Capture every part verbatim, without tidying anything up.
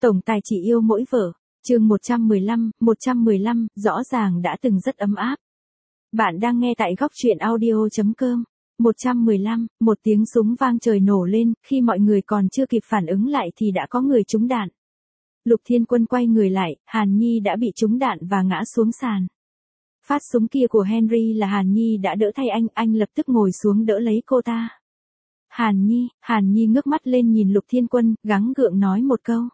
Tổng tài chỉ yêu mỗi vợ. Chương một trăm mười lăm, một trăm mười lăm, rõ ràng đã từng rất ấm áp. Bạn đang nghe tại góc truyện audio chấm com. một trăm mười lăm, một tiếng súng vang trời nổ lên, khi mọi người còn chưa kịp phản ứng lại thì đã có người trúng đạn. Lục Thiên Quân quay người lại, Hàn Nhi đã bị trúng đạn và ngã xuống sàn. Phát súng kia của Henry là Hàn Nhi đã đỡ thay anh, anh lập tức ngồi xuống đỡ lấy cô ta. Hàn Nhi, Hàn Nhi ngước mắt lên nhìn Lục Thiên Quân, gắng gượng nói một câu.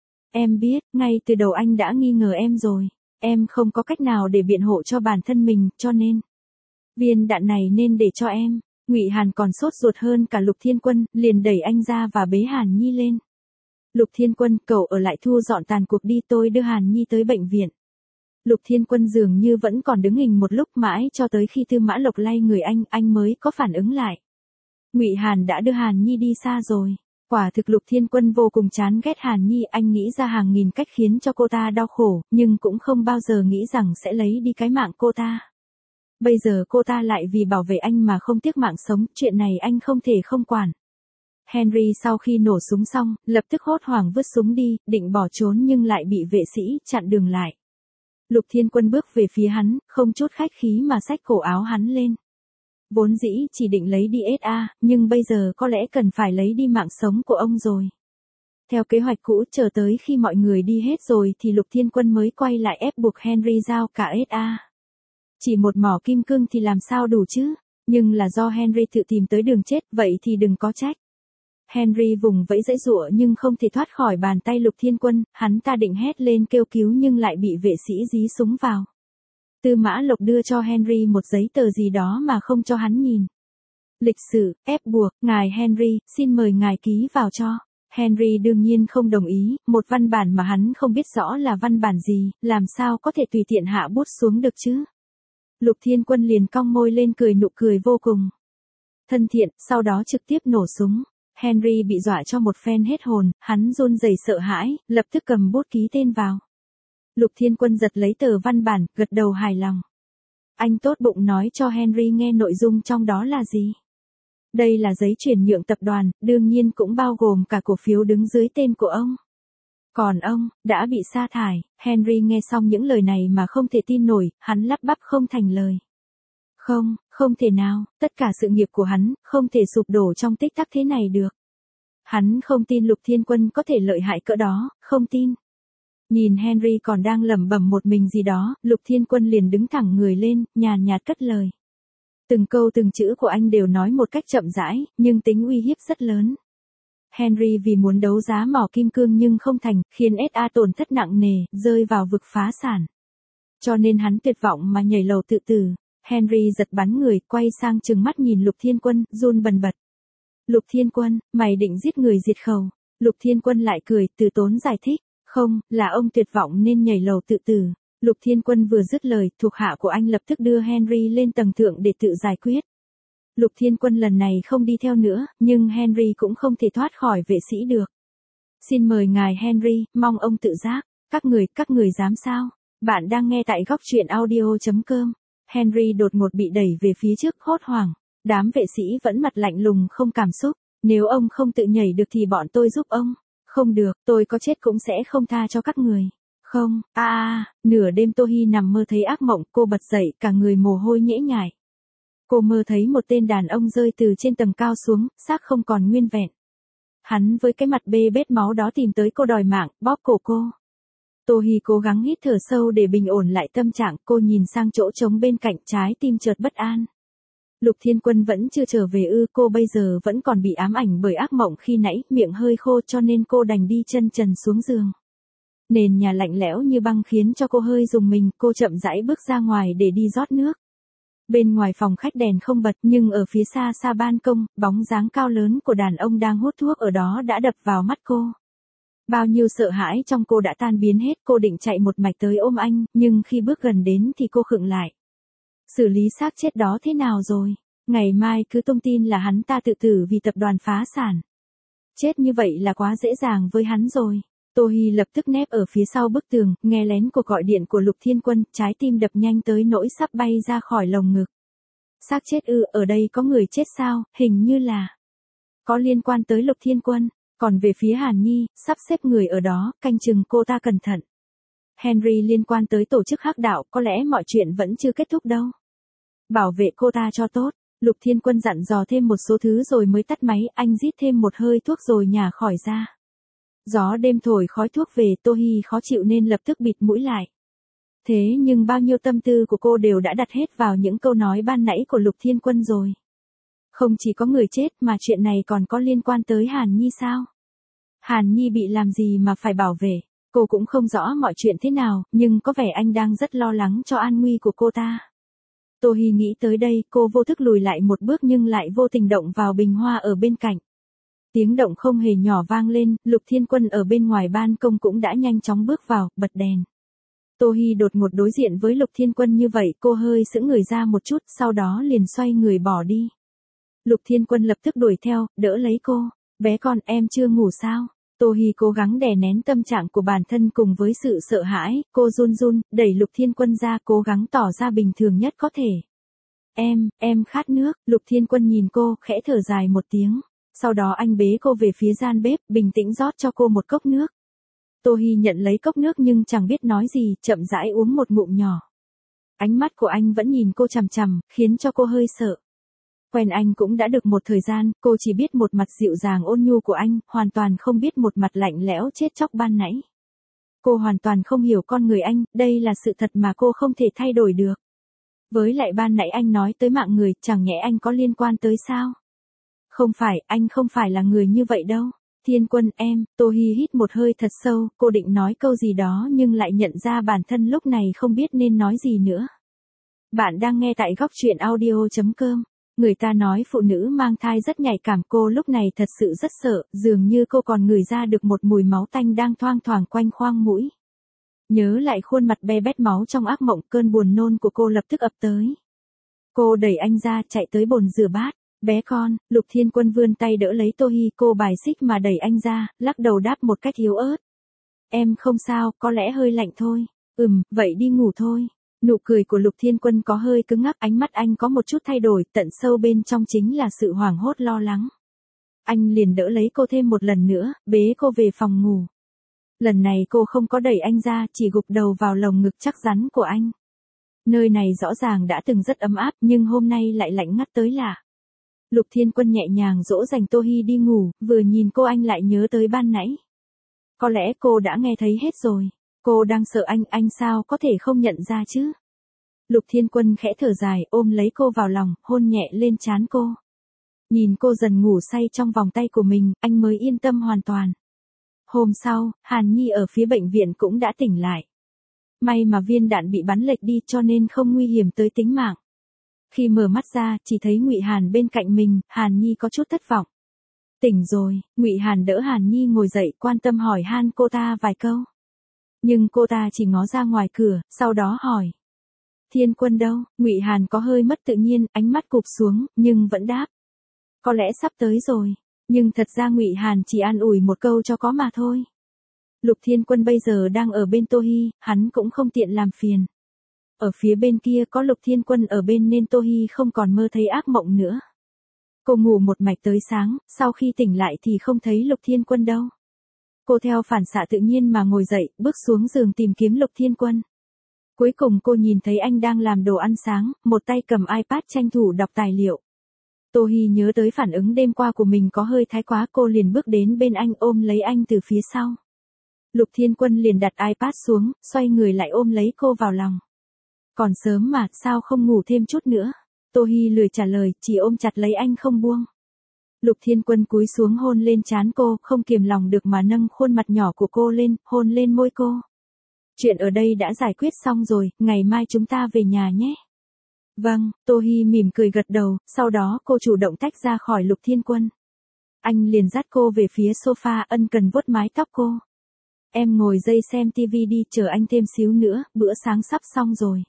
Em biết, ngay từ đầu anh đã nghi ngờ em rồi. Em không có cách nào để biện hộ cho bản thân mình, cho nên viên đạn này nên để cho em. Ngụy Hàn còn sốt ruột hơn cả Lục Thiên Quân, liền đẩy anh ra và bế Hàn Nhi lên. Lục Thiên Quân, cậu ở lại thu dọn tàn cuộc đi, tôi đưa Hàn Nhi tới bệnh viện. Lục Thiên Quân dường như vẫn còn đứng hình một lúc mãi cho tới khi Tư Mã Lộc lay người anh, anh mới có phản ứng lại. Ngụy Hàn đã đưa Hàn Nhi đi xa rồi. Quả thực Lục Thiên Quân vô cùng chán ghét Hàn Nhi, anh nghĩ ra hàng nghìn cách khiến cho cô ta đau khổ, nhưng cũng không bao giờ nghĩ rằng sẽ lấy đi cái mạng cô ta. Bây giờ cô ta lại vì bảo vệ anh mà không tiếc mạng sống, chuyện này anh không thể không quản. Henry sau khi nổ súng xong, lập tức hốt hoảng vứt súng đi, định bỏ trốn nhưng lại bị vệ sĩ chặn đường lại. Lục Thiên Quân bước về phía hắn, không chút khách khí mà xách cổ áo hắn lên. Vốn dĩ chỉ định lấy đi ét a, nhưng bây giờ có lẽ cần phải lấy đi mạng sống của ông rồi. Theo kế hoạch cũ, chờ tới khi mọi người đi hết rồi thì Lục Thiên Quân mới quay lại ép buộc Henry giao cả ét a. Chỉ một mỏ kim cương thì làm sao đủ chứ, nhưng là do Henry tự tìm tới đường chết, vậy thì đừng có trách. Henry vùng vẫy giãy giụa nhưng không thể thoát khỏi bàn tay Lục Thiên Quân, hắn ta định hét lên kêu cứu nhưng lại bị vệ sĩ dí súng vào. Tư Mã Lộc đưa cho Henry một giấy tờ gì đó mà không cho hắn nhìn. Lịch sử, ép buộc, ngài Henry, xin mời ngài ký vào cho. Henry đương nhiên không đồng ý, một văn bản mà hắn không biết rõ là văn bản gì, làm sao có thể tùy tiện hạ bút xuống được chứ. Lục Thiên Quân liền cong môi lên cười nụ cười vô cùng thân thiện, sau đó trực tiếp nổ súng. Henry bị dọa cho một phen hết hồn, hắn run rẩy sợ hãi, lập tức cầm bút ký tên vào. Lục Thiên Quân giật lấy tờ văn bản, gật đầu hài lòng. Anh tốt bụng nói cho Henry nghe nội dung trong đó là gì. Đây là giấy chuyển nhượng tập đoàn, đương nhiên cũng bao gồm cả cổ phiếu đứng dưới tên của ông. Còn ông, đã bị sa thải. Henry nghe xong những lời này mà không thể tin nổi, hắn lắp bắp không thành lời. Không, không thể nào, tất cả sự nghiệp của hắn, không thể sụp đổ trong tích tắc thế này được. Hắn không tin Lục Thiên Quân có thể lợi hại cỡ đó, không tin. Nhìn Henry còn đang lẩm bẩm một mình gì đó, Lục Thiên Quân liền đứng thẳng người lên, nhàn nhạt cất lời. Từng câu từng chữ của anh đều nói một cách chậm rãi, nhưng tính uy hiếp rất lớn. Henry vì muốn đấu giá mỏ kim cương nhưng không thành, khiến ét a tổn thất nặng nề, rơi vào vực phá sản. Cho nên hắn tuyệt vọng mà nhảy lầu tự tử. Henry giật bắn người, quay sang trừng mắt nhìn Lục Thiên Quân, run bần bật. Lục Thiên Quân, mày định giết người diệt khẩu. Lục Thiên Quân lại cười, từ tốn giải thích. Không, là ông tuyệt vọng nên nhảy lầu tự tử. Lục Thiên Quân vừa dứt lời, thuộc hạ của anh lập tức đưa Henry lên tầng thượng để tự giải quyết. Lục Thiên Quân lần này không đi theo nữa, nhưng Henry cũng không thể thoát khỏi vệ sĩ được. Xin mời ngài Henry, mong ông tự giác. Các người, các người dám sao? Bạn đang nghe tại góc truyện audio chấm com. Henry đột ngột bị đẩy về phía trước, hốt hoảng. Đám vệ sĩ vẫn mặt lạnh lùng không cảm xúc. Nếu ông không tự nhảy được thì bọn tôi giúp ông. Không được, tôi có chết cũng sẽ không tha cho các người. Không, a à, nửa đêm Tô Hi nằm mơ thấy ác mộng, cô bật dậy, cả người mồ hôi nhễ nhại. Cô mơ thấy một tên đàn ông rơi từ trên tầng cao xuống, xác không còn nguyên vẹn. Hắn với cái mặt bê bết máu đó tìm tới cô đòi mạng, bóp cổ cô. Tô Hi cố gắng hít thở sâu để bình ổn lại tâm trạng, cô nhìn sang chỗ trống bên cạnh, trái tim chợt bất an. Lục Thiên Quân vẫn chưa trở về ư, cô bây giờ vẫn còn bị ám ảnh bởi ác mộng khi nãy, miệng hơi khô cho nên cô đành đi chân trần xuống giường. Nền nhà lạnh lẽo như băng khiến cho cô hơi rùng mình, cô chậm rãi bước ra ngoài để đi rót nước. Bên ngoài phòng khách đèn không bật nhưng ở phía xa xa ban công, bóng dáng cao lớn của đàn ông đang hút thuốc ở đó đã đập vào mắt cô. Bao nhiêu sợ hãi trong cô đã tan biến hết, cô định chạy một mạch tới ôm anh, nhưng khi bước gần đến thì cô khựng lại. Xử lý xác chết đó thế nào rồi? Ngày mai cứ tung tin là hắn ta tự tử vì tập đoàn phá sản. Chết như vậy là quá dễ dàng với hắn rồi. Tô Hi lập tức nép ở phía sau bức tường, nghe lén cuộc gọi điện của Lục Thiên Quân, trái tim đập nhanh tới nỗi sắp bay ra khỏi lồng ngực. Xác chết ư, ở đây có người chết sao, hình như là có liên quan tới Lục Thiên Quân. Còn về phía Hàn Nhi, sắp xếp người ở đó, canh chừng cô ta cẩn thận. Henry liên quan tới tổ chức hắc đạo, có lẽ mọi chuyện vẫn chưa kết thúc đâu. Bảo vệ cô ta cho tốt, Lục Thiên Quân dặn dò thêm một số thứ rồi mới tắt máy, anh rít thêm một hơi thuốc rồi nhả khỏi ra. Gió đêm thổi khói thuốc về, Tô Hi khó chịu nên lập tức bịt mũi lại. Thế nhưng bao nhiêu tâm tư của cô đều đã đặt hết vào những câu nói ban nãy của Lục Thiên Quân rồi. Không chỉ có người chết mà chuyện này còn có liên quan tới Hàn Nhi sao? Hàn Nhi bị làm gì mà phải bảo vệ? Cô cũng không rõ mọi chuyện thế nào, nhưng có vẻ anh đang rất lo lắng cho an nguy của cô ta. Tô Hi nghĩ tới đây, cô vô thức lùi lại một bước nhưng lại vô tình động vào bình hoa ở bên cạnh. Tiếng động không hề nhỏ vang lên, Lục Thiên Quân ở bên ngoài ban công cũng đã nhanh chóng bước vào, bật đèn. Tô Hi đột ngột đối diện với Lục Thiên Quân như vậy, cô hơi sững người ra một chút, sau đó liền xoay người bỏ đi. Lục Thiên Quân lập tức đuổi theo, đỡ lấy cô. Bé con, em chưa ngủ sao? Tô Hi cố gắng đè nén tâm trạng của bản thân cùng với sự sợ hãi, cô run run, đẩy Lục Thiên Quân ra, cố gắng tỏ ra bình thường nhất có thể. Em, em khát nước. Lục Thiên Quân nhìn cô, khẽ thở dài một tiếng. Sau đó anh bế cô về phía gian bếp, bình tĩnh rót cho cô một cốc nước. Tô Hi nhận lấy cốc nước nhưng chẳng biết nói gì, chậm rãi uống một ngụm nhỏ. Ánh mắt của anh vẫn nhìn cô chằm chằm, khiến cho cô hơi sợ. Quen anh cũng đã được một thời gian, cô chỉ biết một mặt dịu dàng ôn nhu của anh, hoàn toàn không biết một mặt lạnh lẽo chết chóc ban nãy. Cô hoàn toàn không hiểu con người anh, đây là sự thật mà cô không thể thay đổi được. Với lại ban nãy anh nói tới mạng người, chẳng nhẽ anh có liên quan tới sao? Không phải, anh không phải là người như vậy đâu. Thiên Quân em, Tô Hi hít một hơi thật sâu, cô định nói câu gì đó nhưng lại nhận ra bản thân lúc này không biết nên nói gì nữa. Bạn đang nghe tại góc truyện audio chấm com. Người ta nói phụ nữ mang thai rất nhạy cảm, cô lúc này thật sự rất sợ, dường như cô còn ngửi ra được một mùi máu tanh đang thoang thoảng quanh khoang mũi. Nhớ lại khuôn mặt be bét máu trong ác mộng, cơn buồn nôn của cô lập tức ập tới. Cô đẩy anh ra, chạy tới bồn rửa bát. Bé con, Lục Thiên Quân vươn tay đỡ lấy Tô Hi, cô bài xích mà đẩy anh ra, lắc đầu đáp một cách yếu ớt. Em không sao, có lẽ hơi lạnh thôi. Ừm, vậy đi ngủ thôi. Nụ cười của Lục Thiên Quân có hơi cứng ngắc, ánh mắt anh có một chút thay đổi, tận sâu bên trong chính là sự hoảng hốt lo lắng. Anh liền đỡ lấy cô thêm một lần nữa, bế cô về phòng ngủ. Lần này cô không có đẩy anh ra, chỉ gục đầu vào lồng ngực chắc rắn của anh. Nơi này rõ ràng đã từng rất ấm áp, nhưng hôm nay lại lạnh ngắt tới lạ. Lục Thiên Quân nhẹ nhàng dỗ dành Tô Hi đi ngủ, vừa nhìn cô anh lại nhớ tới ban nãy. Có lẽ cô đã nghe thấy hết rồi. Cô đang sợ anh, anh sao có thể không nhận ra chứ? Lục Thiên Quân khẽ thở dài, ôm lấy cô vào lòng, hôn nhẹ lên trán cô. Nhìn cô dần ngủ say trong vòng tay của mình, anh mới yên tâm hoàn toàn. Hôm sau, Hàn Nhi ở phía bệnh viện cũng đã tỉnh lại. May mà viên đạn bị bắn lệch đi cho nên không nguy hiểm tới tính mạng. Khi mở mắt ra, chỉ thấy Ngụy Hàn bên cạnh mình, Hàn Nhi có chút thất vọng. Tỉnh rồi, Ngụy Hàn đỡ Hàn Nhi ngồi dậy, quan tâm hỏi han cô ta vài câu. Nhưng cô ta chỉ ngó ra ngoài cửa, sau đó hỏi. Thiên Quân đâu? Ngụy Hàn có hơi mất tự nhiên, ánh mắt cụp xuống, nhưng vẫn đáp. Có lẽ sắp tới rồi, nhưng thật ra Ngụy Hàn chỉ an ủi một câu cho có mà thôi. Lục Thiên Quân bây giờ đang ở bên Tô Hi, hắn cũng không tiện làm phiền. Ở phía bên kia có Lục Thiên Quân ở bên nên Tô Hi không còn mơ thấy ác mộng nữa. Cô ngủ một mạch tới sáng, sau khi tỉnh lại thì không thấy Lục Thiên Quân đâu. Cô theo phản xạ tự nhiên mà ngồi dậy, bước xuống giường tìm kiếm Lục Thiên Quân. Cuối cùng cô nhìn thấy anh đang làm đồ ăn sáng, một tay cầm iPad tranh thủ đọc tài liệu. Tô Hi nhớ tới phản ứng đêm qua của mình có hơi thái quá, cô liền bước đến bên anh ôm lấy anh từ phía sau. Lục Thiên Quân liền đặt iPad xuống, xoay người lại ôm lấy cô vào lòng. Còn sớm mà, sao không ngủ thêm chút nữa? Tô Hi lười trả lời, chỉ ôm chặt lấy anh không buông. Lục Thiên Quân cúi xuống hôn lên trán cô, không kiềm lòng được mà nâng khuôn mặt nhỏ của cô lên, hôn lên môi cô. Chuyện ở đây đã giải quyết xong rồi, ngày mai chúng ta về nhà nhé. Vâng, Tô Hi mỉm cười gật đầu, sau đó cô chủ động tách ra khỏi Lục Thiên Quân. Anh liền dắt cô về phía sofa, ân cần vuốt mái tóc cô. Em ngồi dây xem tivi đi, chờ anh thêm xíu nữa, bữa sáng sắp xong rồi.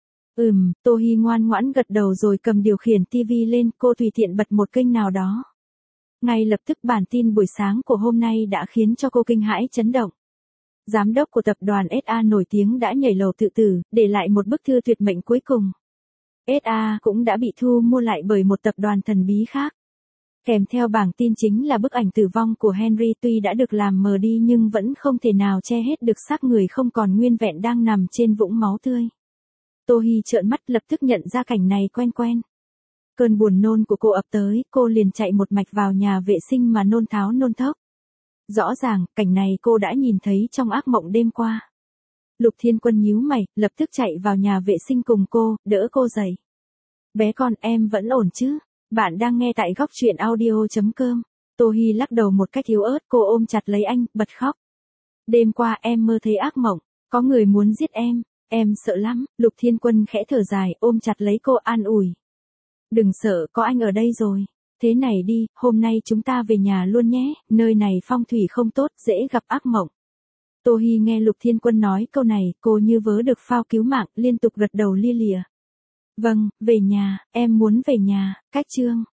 Ừm, Tô Hi ngoan ngoãn gật đầu rồi cầm điều khiển tivi lên, cô tùy tiện bật một kênh nào đó. Ngay lập tức bản tin buổi sáng của hôm nay đã khiến cho cô kinh hãi chấn động. Giám đốc của tập đoàn ét a nổi tiếng đã nhảy lầu tự tử, để lại một bức thư tuyệt mệnh cuối cùng. ét a cũng đã bị thu mua lại bởi một tập đoàn thần bí khác. Kèm theo bảng tin chính là bức ảnh tử vong của Henry tuy đã được làm mờ đi nhưng vẫn không thể nào che hết được xác người không còn nguyên vẹn đang nằm trên vũng máu tươi. Tô Hi trợn mắt lập tức nhận ra cảnh này quen quen. Cơn buồn nôn của cô ập tới, cô liền chạy một mạch vào nhà vệ sinh mà nôn tháo nôn thốc. Rõ ràng, cảnh này cô đã nhìn thấy trong ác mộng đêm qua. Lục Thiên Quân nhíu mày, lập tức chạy vào nhà vệ sinh cùng cô, đỡ cô dậy. Bé con, em vẫn ổn chứ? Bạn đang nghe tại góc truyện audio chấm com. Tô Hi lắc đầu một cách yếu ớt, cô ôm chặt lấy anh, bật khóc. Đêm qua em mơ thấy ác mộng, có người muốn giết em, em sợ lắm. Lục Thiên Quân khẽ thở dài, ôm chặt lấy cô an ủi. Đừng sợ, có anh ở đây rồi. Thế này đi, hôm nay chúng ta về nhà luôn nhé, nơi này phong thủy không tốt, dễ gặp ác mộng. Tô Hi nghe Lục Thiên Quân nói câu này, cô như vớ được phao cứu mạng, liên tục gật đầu lia lịa. Vâng, về nhà, em muốn về nhà. Cách chương